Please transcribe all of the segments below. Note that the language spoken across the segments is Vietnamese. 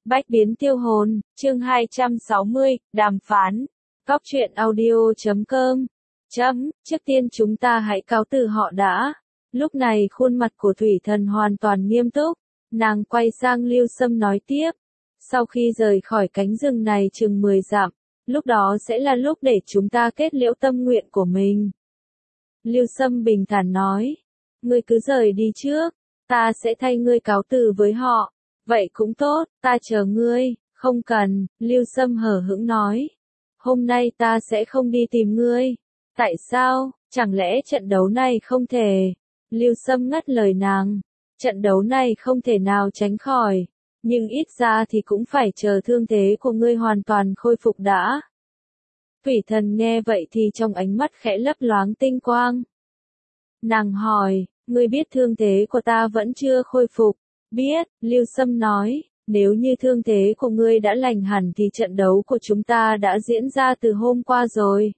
Bách biến tiêu hồn, chương 260, đàm phán. Góc truyện audio.com. Trước tiên chúng ta hãy cáo từ họ đã. Lúc này khuôn mặt của Thủy Thần hoàn toàn nghiêm túc, nàng quay sang Lưu Sâm nói tiếp. Sau khi rời khỏi cánh rừng này chừng 10 dặm, lúc đó sẽ là lúc để chúng ta kết liễu tâm nguyện của mình. Lưu Sâm bình thản nói, ngươi cứ rời đi trước, ta sẽ thay ngươi cáo từ với họ. Vậy cũng tốt, ta chờ ngươi. Không cần, Lưu Sâm hờ hững nói. Hôm nay ta sẽ không đi tìm ngươi. Tại sao, chẳng lẽ trận đấu này không thể? Lưu Sâm ngắt lời nàng. Trận đấu này không thể nào tránh khỏi. Nhưng ít ra thì cũng phải chờ thương thế của ngươi hoàn toàn khôi phục đã. Thủy Thần nghe vậy thì trong ánh mắt khẽ lấp loáng tinh quang. Nàng hỏi, ngươi biết thương thế của ta vẫn chưa khôi phục? Biết, Lưu Sâm nói, nếu như thương thế của ngươi đã lành hẳn thì trận đấu của chúng ta đã diễn ra từ hôm qua rồi.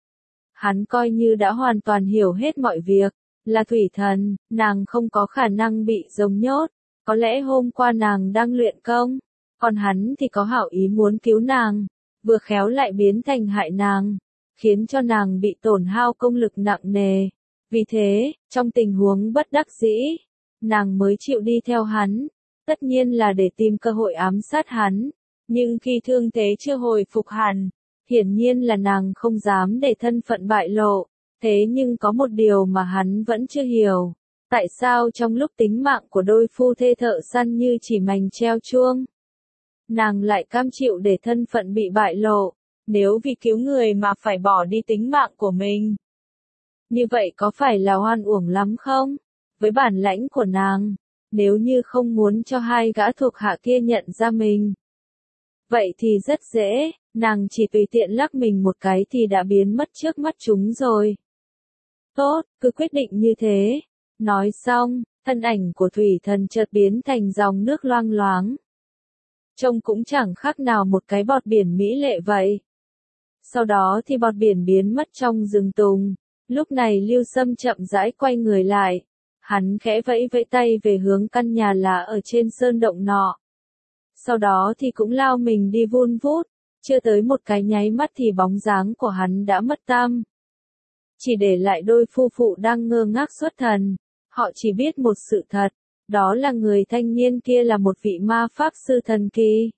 Hắn coi như đã hoàn toàn hiểu hết mọi việc, là Thủy Thần, nàng không có khả năng bị rồng nhốt, có lẽ hôm qua nàng đang luyện công, còn hắn thì có hảo ý muốn cứu nàng, vừa khéo lại biến thành hại nàng, khiến cho nàng bị tổn hao công lực nặng nề. Vì thế, trong tình huống bất đắc dĩ, nàng mới chịu đi theo hắn, tất nhiên là để tìm cơ hội ám sát hắn, nhưng khi thương thế chưa hồi phục hẳn, hiển nhiên là nàng không dám để thân phận bại lộ, thế nhưng có một điều mà hắn vẫn chưa hiểu, tại sao trong lúc tính mạng của đôi phu thê thợ săn như chỉ mành treo chuông, nàng lại cam chịu để thân phận bị bại lộ, nếu vì cứu người mà phải bỏ đi tính mạng của mình. Như vậy có phải là oan uổng lắm không? Với bản lãnh của nàng, nếu như không muốn cho hai gã thuộc hạ kia nhận ra mình, vậy thì rất dễ, nàng chỉ tùy tiện lắc mình một cái thì đã biến mất trước mắt chúng rồi. Tốt, cứ quyết định như thế. Nói xong, thân ảnh của Thủy Thần chợt biến thành dòng nước loang loáng. Trông cũng chẳng khác nào một cái bọt biển mỹ lệ vậy. Sau đó thì bọt biển biến mất trong rừng tùng. Lúc này Lưu Sâm chậm rãi quay người lại. Hắn khẽ vẫy vẫy tay về hướng căn nhà lá ở trên sơn động nọ. Sau đó thì cũng lao mình đi vun vút, chưa tới một cái nháy mắt thì bóng dáng của hắn đã mất tăm. Chỉ để lại đôi phu phụ đang ngơ ngác xuất thần, họ chỉ biết một sự thật, đó là người thanh niên kia là một vị ma pháp sư thần kỳ.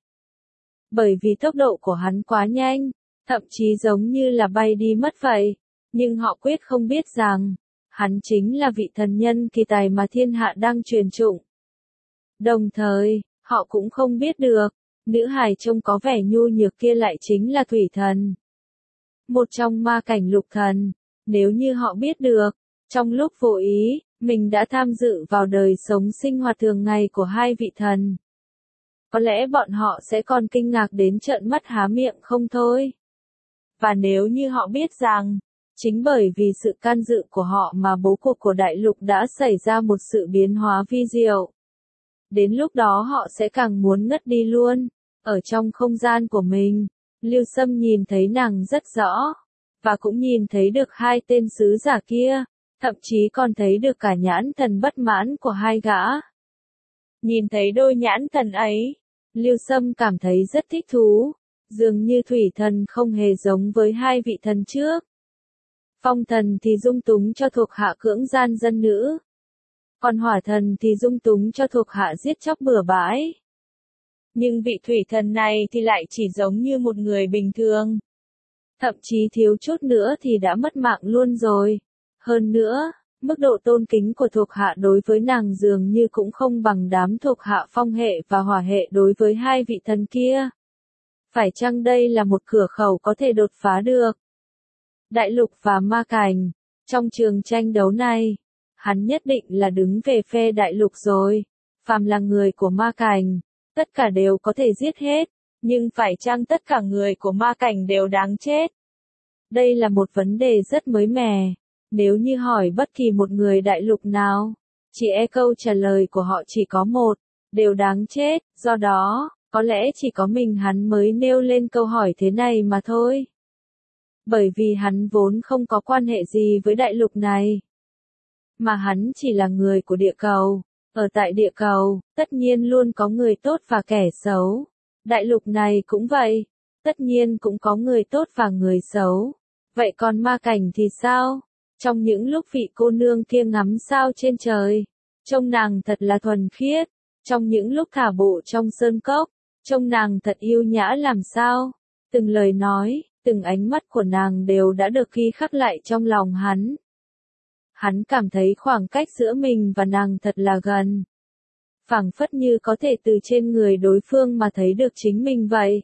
Bởi vì tốc độ của hắn quá nhanh, thậm chí giống như là bay đi mất vậy, nhưng họ quyết không biết rằng, hắn chính là vị thần nhân kỳ tài mà thiên hạ đang truyền tụng. Đồng thời, họ cũng không biết được, nữ hài trông có vẻ nhu nhược kia lại chính là Thủy Thần. Một trong ma cảnh lục thần, nếu như họ biết được, trong lúc vô ý, mình đã tham dự vào đời sống sinh hoạt thường ngày của hai vị thần. Có lẽ bọn họ sẽ còn kinh ngạc đến trợn mắt há miệng không thôi. Và nếu như họ biết rằng, chính bởi vì sự can dự của họ mà bố cục của đại lục đã xảy ra một sự biến hóa vi diệu. Đến lúc đó họ sẽ càng muốn ngất đi luôn. Ở trong không gian của mình, Lưu Sâm nhìn thấy nàng rất rõ, và cũng nhìn thấy được hai tên sứ giả kia, thậm chí còn thấy được cả nhãn thần bất mãn của hai gã. Nhìn thấy đôi nhãn thần ấy, Lưu Sâm cảm thấy rất thích thú, dường như Thủy Thần không hề giống với hai vị thần trước. Phong Thần thì dung túng cho thuộc hạ cưỡng gian dân nữ, còn Hỏa Thần thì dung túng cho thuộc hạ giết chóc bừa bãi. Nhưng vị Thủy Thần này thì lại chỉ giống như một người bình thường. Thậm chí thiếu chút nữa thì đã mất mạng luôn rồi. Hơn nữa, mức độ tôn kính của thuộc hạ đối với nàng dường như cũng không bằng đám thuộc hạ phong hệ và hỏa hệ đối với hai vị thần kia. Phải chăng đây là một cửa khẩu có thể đột phá được? Đại lục và ma cảnh, trong trường tranh đấu này, hắn nhất định là đứng về phe đại lục rồi. Phàm là người của ma cảnh, tất cả đều có thể giết hết, nhưng phải chăng tất cả người của ma cảnh đều đáng chết? Đây là một vấn đề rất mới mẻ. Nếu như hỏi bất kỳ một người đại lục nào, chỉ câu trả lời của họ chỉ có một, đều đáng chết, do đó, có lẽ chỉ có mình hắn mới nêu lên câu hỏi thế này mà thôi. Bởi vì hắn vốn không có quan hệ gì với đại lục này, mà hắn chỉ là người của địa cầu. Ở tại địa cầu, tất nhiên luôn có người tốt và kẻ xấu. Đại lục này cũng vậy. Tất nhiên cũng có người tốt và người xấu. Vậy còn ma cảnh thì sao? Trong những lúc vị cô nương kia ngắm sao trên trời, trông nàng thật là thuần khiết. Trong những lúc thả bộ trong sơn cốc, trông nàng thật yêu nhã làm sao. Từng lời nói, từng ánh mắt của nàng đều đã được ghi khắc lại trong lòng hắn. Hắn cảm thấy khoảng cách giữa mình và nàng thật là gần. Phảng phất như có thể từ trên người đối phương mà thấy được chính mình vậy.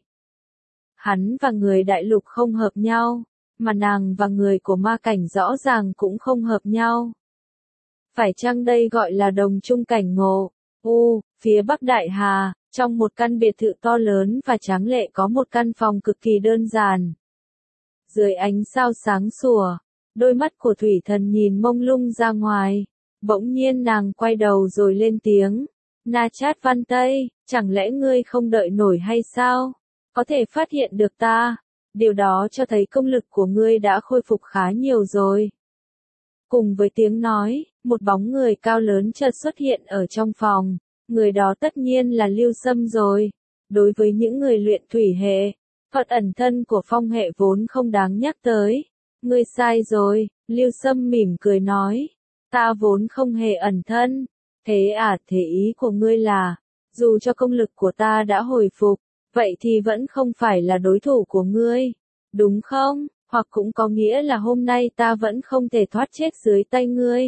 Hắn và người đại lục không hợp nhau, mà nàng và người của ma cảnh rõ ràng cũng không hợp nhau. Phải chăng đây gọi là đồng chung cảnh ngộ? Phía Bắc Đại Hà, trong một căn biệt thự to lớn và tráng lệ có một căn phòng cực kỳ đơn giản. Dưới ánh sao sáng sủa, đôi mắt của Thủy Thần nhìn mông lung ra ngoài. Bỗng nhiên nàng quay đầu rồi lên tiếng. Na Chát Văn Tây, chẳng lẽ ngươi không đợi nổi hay sao? Có thể phát hiện được ta. Điều đó cho thấy công lực của ngươi đã khôi phục khá nhiều rồi. Cùng với tiếng nói, một bóng người cao lớn chợt xuất hiện ở trong phòng. Người đó tất nhiên là Lưu Sâm rồi. Đối với những người luyện thủy hệ, thuật ẩn thân của phong hệ vốn không đáng nhắc tới. Ngươi sai rồi, Lưu Sâm mỉm cười nói. Ta vốn không hề ẩn thân. Thế ý của ngươi là, dù cho công lực của ta đã hồi phục, vậy thì vẫn không phải là đối thủ của ngươi, đúng không? Hoặc cũng có nghĩa là hôm nay ta vẫn không thể thoát chết dưới tay ngươi.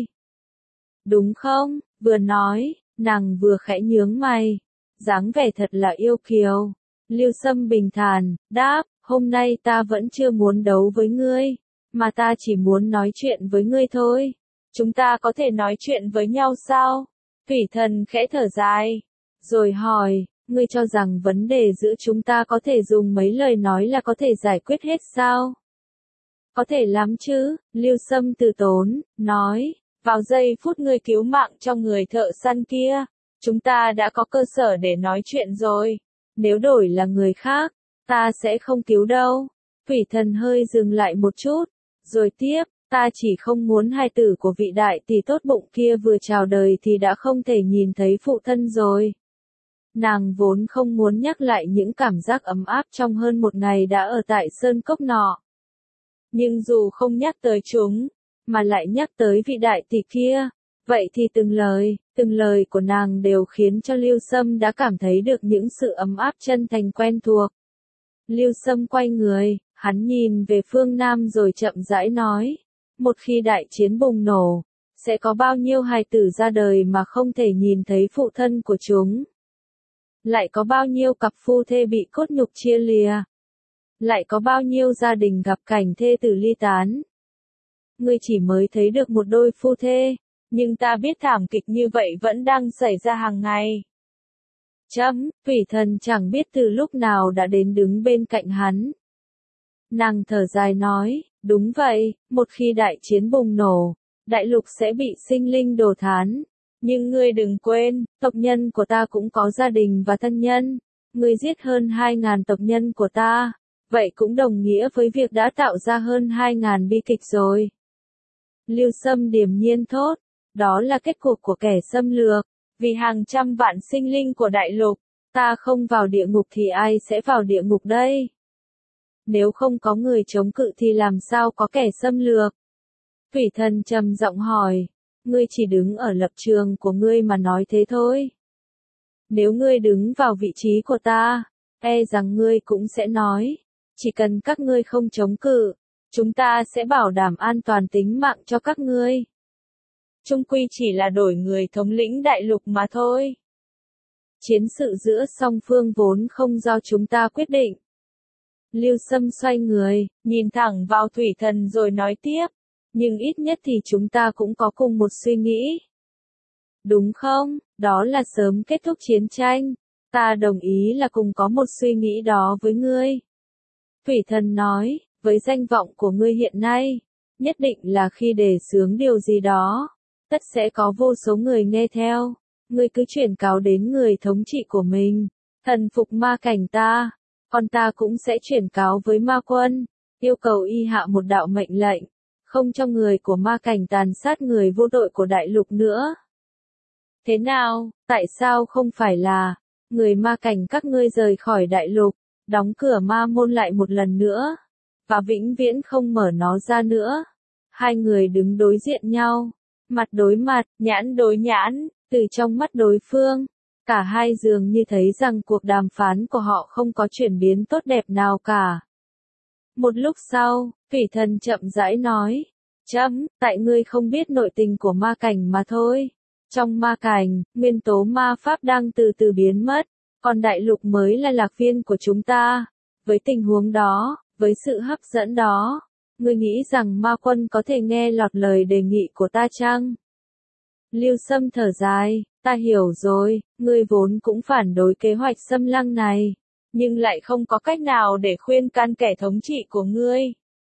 Đúng không? Vừa nói, nàng vừa khẽ nhướng mày. Dáng vẻ thật là yêu kiều. Lưu Sâm bình thản, đáp, hôm nay ta vẫn chưa muốn đấu với ngươi, mà ta chỉ muốn nói chuyện với ngươi thôi. Chúng ta có thể nói chuyện với nhau sao? Thủy Thần khẽ thở dài, rồi hỏi, ngươi cho rằng vấn đề giữa chúng ta có thể dùng mấy lời nói là có thể giải quyết hết sao? Có thể lắm chứ, Lưu Sâm từ tốn, nói, vào giây phút ngươi cứu mạng cho người thợ săn kia, chúng ta đã có cơ sở để nói chuyện rồi. Nếu đổi là người khác, ta sẽ không cứu đâu. Thủy Thần hơi dừng lại một chút, rồi tiếp, ta chỉ không muốn hai tử của vị đại tỷ tốt bụng kia vừa chào đời thì đã không thể nhìn thấy phụ thân rồi. Nàng vốn không muốn nhắc lại những cảm giác ấm áp trong hơn một ngày đã ở tại sơn cốc nọ. Nhưng dù không nhắc tới chúng, mà lại nhắc tới vị đại tỷ kia, vậy thì từng lời của nàng đều khiến cho Lưu Sâm đã cảm thấy được những sự ấm áp chân thành quen thuộc. Lưu Sâm quay người, hắn nhìn về phương Nam rồi chậm rãi nói, một khi đại chiến bùng nổ, sẽ có bao nhiêu hài tử ra đời mà không thể nhìn thấy phụ thân của chúng. Lại có bao nhiêu cặp phu thê bị cốt nhục chia lìa. Lại có bao nhiêu gia đình gặp cảnh thê tử ly tán. Ngươi chỉ mới thấy được một đôi phu thê, nhưng ta biết thảm kịch như vậy vẫn đang xảy ra hàng ngày. Thủy Thần chẳng biết từ lúc nào đã đến đứng bên cạnh hắn. Nàng thở dài nói, đúng vậy, một khi đại chiến bùng nổ, đại lục sẽ bị sinh linh đổ thán. Nhưng ngươi đừng quên, tộc nhân của ta cũng có gia đình và thân nhân. Ngươi giết hơn 2.000 tộc nhân của ta, vậy cũng đồng nghĩa với việc đã tạo ra hơn 2.000 bi kịch rồi. Lưu Sâm điềm nhiên thốt, đó là kết cục của kẻ xâm lược, vì hàng trăm vạn sinh linh của đại lục, ta không vào địa ngục thì ai sẽ vào địa ngục đây? Nếu không có người chống cự thì làm sao có kẻ xâm lược? Thủy Thần trầm giọng hỏi, ngươi chỉ đứng ở lập trường của ngươi mà nói thế thôi. Nếu ngươi đứng vào vị trí của ta, rằng ngươi cũng sẽ nói, chỉ cần các ngươi không chống cự, chúng ta sẽ bảo đảm an toàn tính mạng cho các ngươi. Chung quy chỉ là đổi người thống lĩnh đại lục mà thôi. Chiến sự giữa song phương vốn không do chúng ta quyết định. Lưu Sâm xoay người, nhìn thẳng vào Thủy Thần rồi nói tiếp, nhưng ít nhất thì chúng ta cũng có cùng một suy nghĩ. Đúng không? Đó là sớm kết thúc chiến tranh. Ta đồng ý là cùng có một suy nghĩ đó với ngươi. Thủy Thần nói, với danh vọng của ngươi hiện nay, nhất định là khi đề xướng điều gì đó, tất sẽ có vô số người nghe theo. Ngươi cứ chuyển cáo đến người thống trị của mình, thần phục ma cảnh ta, còn ta cũng sẽ chuyển cáo với ma quân, yêu cầu y hạ một đạo mệnh lệnh, không cho người của ma cảnh tàn sát người vô tội của đại lục nữa. Thế nào, tại sao không phải là, người ma cảnh các ngươi rời khỏi đại lục, đóng cửa ma môn lại một lần nữa, và vĩnh viễn không mở nó ra nữa. Hai người đứng đối diện nhau, mặt đối mặt, nhãn đối nhãn, từ trong mắt đối phương. Cả hai dường như thấy rằng cuộc đàm phán của họ không có chuyển biến tốt đẹp nào cả. Một lúc sau, Thủy Thần chậm rãi nói, tại ngươi không biết nội tình của ma cảnh mà thôi. Trong ma cảnh, nguyên tố ma pháp đang từ từ biến mất, còn đại lục mới là lạc viên của chúng ta. Với tình huống đó, với sự hấp dẫn đó, ngươi nghĩ rằng ma quân có thể nghe lọt lời đề nghị của ta chăng? Lưu Sâm thở dài, ta hiểu rồi, ngươi vốn cũng phản đối kế hoạch xâm lăng này, nhưng lại không có cách nào để khuyên can kẻ thống trị của ngươi.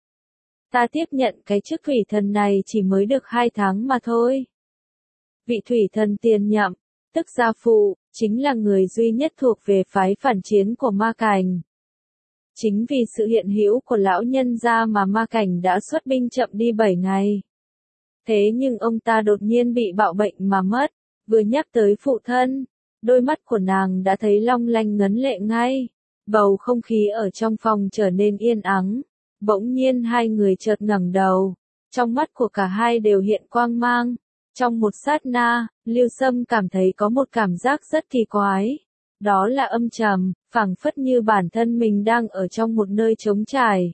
Ta tiếp nhận cái chức thủy thần này chỉ mới được 2 tháng mà thôi. Vị thủy thần tiền nhậm, tức gia phụ, chính là người duy nhất thuộc về phái phản chiến của ma cảnh. Chính vì sự hiện hữu của lão nhân gia mà ma cảnh đã xuất binh chậm đi 7 ngày. Thế nhưng ông ta đột nhiên bị bạo bệnh mà mất, vừa nhắc tới phụ thân, đôi mắt của nàng đã thấy long lanh ngấn lệ ngay. Bầu không khí ở trong phòng trở nên yên ắng, bỗng nhiên hai người chợt ngẩng đầu, trong mắt của cả hai đều hiện quang mang. Trong một sát na, Lưu Sâm cảm thấy có một cảm giác rất kỳ quái. Đó là âm trầm, phảng phất như bản thân mình đang ở trong một nơi trống trải.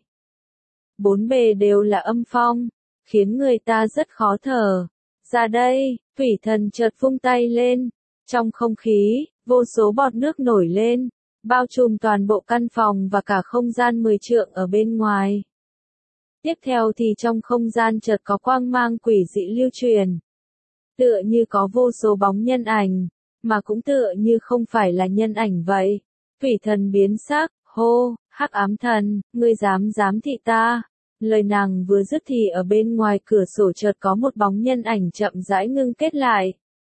Bốn bề đều là âm phong, khiến người ta rất khó thở. Ra đây, thủy thần chợt vung tay lên. Trong không khí, vô số bọt nước nổi lên, bao trùm toàn bộ căn phòng và cả không gian 10 trượng ở bên ngoài. Tiếp theo thì trong không gian chợt có quang mang quỷ dị lưu truyền. Tựa như có vô số bóng nhân ảnh, mà cũng tựa như không phải là nhân ảnh vậy. Thủy thần biến sắc, hô, Hắc Ám Thần, ngươi dám thị ta. Lời nàng vừa dứt thì ở bên ngoài cửa sổ chợt có một bóng nhân ảnh chậm rãi ngưng kết lại.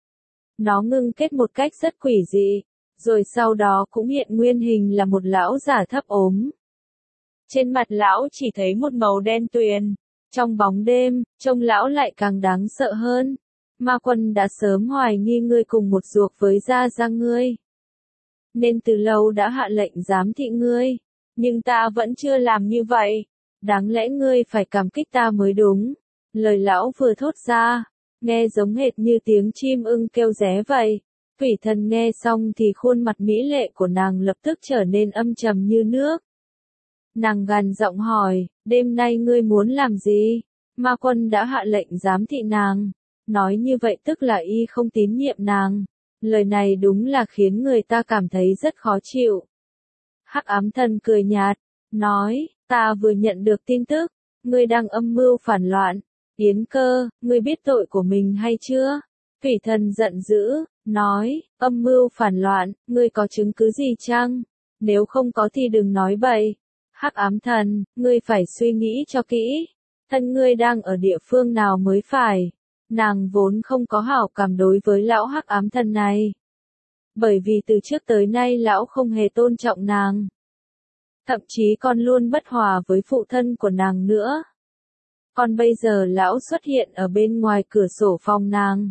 Nó ngưng kết một cách rất quỷ dị, rồi sau đó cũng hiện nguyên hình là một lão giả thấp ốm. Trên mặt lão chỉ thấy một màu đen tuyền, trong bóng đêm, trông lão lại càng đáng sợ hơn. Ma quân đã sớm hoài nghi ngươi cùng một ruột với gia gia ngươi, nên từ lâu đã hạ lệnh giám thị ngươi, nhưng ta vẫn chưa làm như vậy. Đáng lẽ ngươi phải cảm kích ta mới đúng. Lời lão vừa thốt ra, nghe giống hệt như tiếng chim ưng kêu ré vậy. Thủy thần nghe xong thì khuôn mặt mỹ lệ của nàng lập tức trở nên âm trầm như nước. Nàng gằn giọng hỏi, đêm nay ngươi muốn làm gì? Ma quân đã hạ lệnh giám thị nàng. Nói như vậy tức là y không tín nhiệm nàng. Lời này đúng là khiến người ta cảm thấy rất khó chịu. Hắc Ám Thần cười nhạt, nói, ta vừa nhận được tin tức, ngươi đang âm mưu phản loạn. Yến Cơ, ngươi biết tội của mình hay chưa? Thủy thần giận dữ, nói, âm mưu phản loạn, ngươi có chứng cứ gì chăng? Nếu không có thì đừng nói bậy. Hắc Ám Thần, ngươi phải suy nghĩ cho kỹ. Thân ngươi đang ở địa phương nào mới phải. Nàng vốn không có hảo cảm đối với lão Hắc Ám Thần này. Bởi vì từ trước tới nay lão không hề tôn trọng nàng. Thậm chí còn luôn bất hòa với phụ thân của nàng nữa. Còn bây giờ lão xuất hiện ở bên ngoài cửa sổ phòng nàng.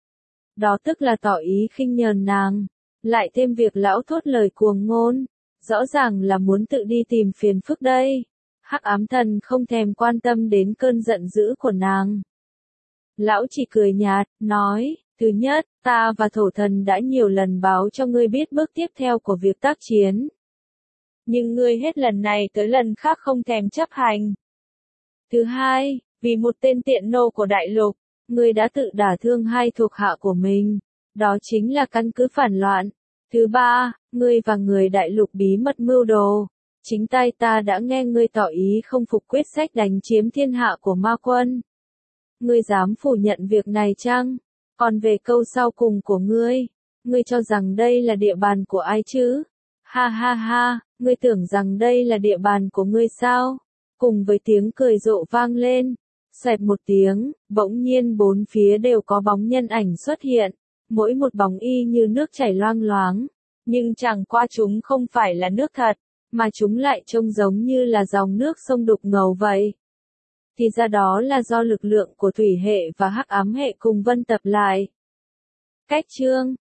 Đó tức là tỏ ý khinh nhờn nàng. Lại thêm việc lão thốt lời cuồng ngôn. Rõ ràng là muốn tự đi tìm phiền phức đây. Hắc Ám Thần không thèm quan tâm đến cơn giận dữ của nàng. Lão chỉ cười nhạt, nói, thứ nhất, ta và thổ thần đã nhiều lần báo cho ngươi biết bước tiếp theo của việc tác chiến. Nhưng ngươi hết lần này tới lần khác không thèm chấp hành. Thứ hai, vì một tên tiện nô của đại lục, ngươi đã tự đả thương hai thuộc hạ của mình. Đó chính là căn cứ phản loạn. Thứ ba, ngươi và người đại lục bí mật mưu đồ. Chính tay ta đã nghe ngươi tỏ ý không phục quyết sách đánh chiếm thiên hạ của ma quân. Ngươi dám phủ nhận việc này chăng? Còn về câu sau cùng của ngươi cho rằng đây là địa bàn của ai chứ? Ha ha ha, ngươi tưởng rằng đây là địa bàn của ngươi sao? Cùng với tiếng cười rộ vang lên, xoẹt một tiếng, bỗng nhiên bốn phía đều có bóng nhân ảnh xuất hiện, mỗi một bóng y như nước chảy loang loáng, nhưng chẳng qua chúng không phải là nước thật, mà chúng lại trông giống như là dòng nước sông đục ngầu vậy. Thì ra đó là do lực lượng của thủy hệ và hắc ám hệ cùng vân tập lại. Cách chương